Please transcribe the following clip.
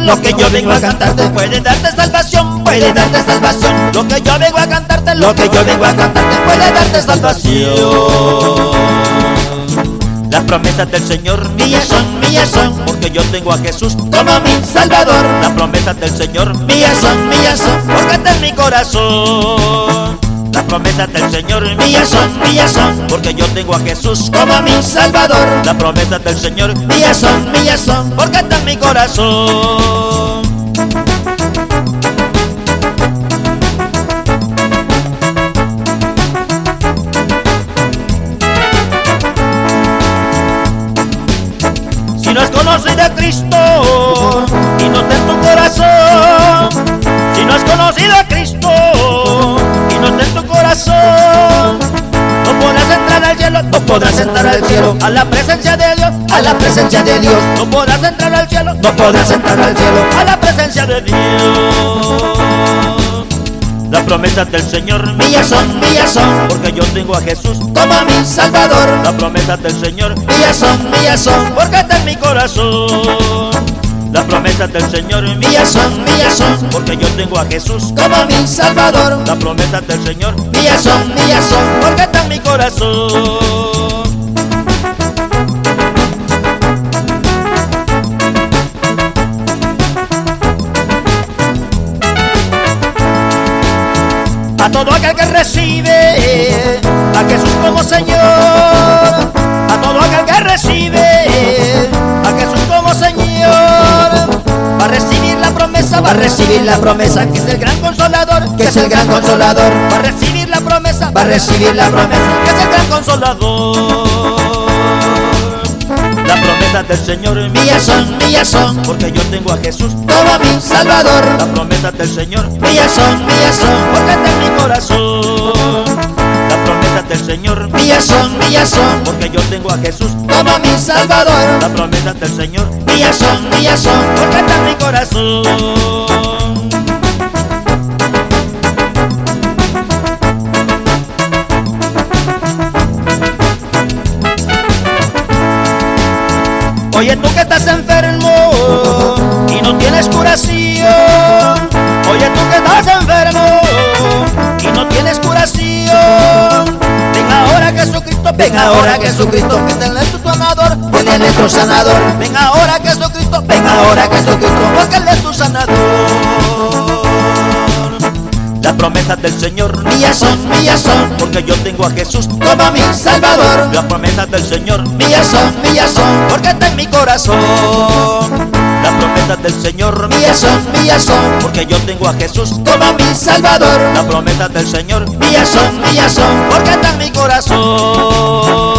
lo que yo vengo a cantarte. Puede darte salvación, puede darte salvación. Lo que yo vengo a cantarte, lo que yo vengo a cantarte, puede darte salvación. Las promesas del Señor mías son, porque yo tengo a Jesús como mi Salvador. Las promesas del Señor mías son, porque está en mi corazón. Las promesas del Señor mías son, porque yo tengo a Jesús como mi Salvador. Las promesas del Señor mías son, porque está en mi corazón. Si no has conocido a Cristo y no está en tu corazón, si no has conocido a Cristo y no está en tu corazón, no podrás entrar al cielo, no podrás entrar al cielo, a la presencia de Dios, a la presencia de Dios. No podrás entrar al cielo, no podrás entrar al cielo, a la presencia de Dios. Las promesas del Señor mías son, porque yo tengo a Jesús como mi Salvador. Las promesas del Señor mías son, porque está en mi corazón. Las promesas del Señor mías son, porque yo tengo a Jesús como mi Salvador. Las promesas del Señor mías son, porque está en mi corazón. A todo aquel que recibe a Jesús como Señor, a todo aquel que recibe a Jesús como Señor, va a recibir la promesa, va a recibir la promesa, que es el gran consolador, que es el gran consolador. Va a recibir la promesa, va a recibir la promesa, que es el gran consolador. Las promesas del Señor mías son, porque yo tengo a Jesús como mi Salvador. Las promesas del Señor mías son, porque está en mi corazón. Las promesas del Señor mías son, porque yo tengo a Jesús como mi Salvador. Las promesas del Señor mías son, porque está en mi corazón. Oye, tú que estás enfermo y no tienes curación. Oye, tú que estás enfermo y no tienes curación. Ven ahora Jesucristo, ven ahora Jesucristo, que Él es tu sanador, Él es tu sanador. Ven ahora Jesucristo, ven ahora Jesucristo, porque Él es tu sanador. Las promesas del Señor mías son, porque yo tengo a Jesús como mi Salvador. Las promesas del Señor mías son, porque está en mi corazón. Las promesas del Señor mías son, porque yo tengo a Jesús como mi Salvador. Las promesas del Señor mías son, porque está en mi corazón.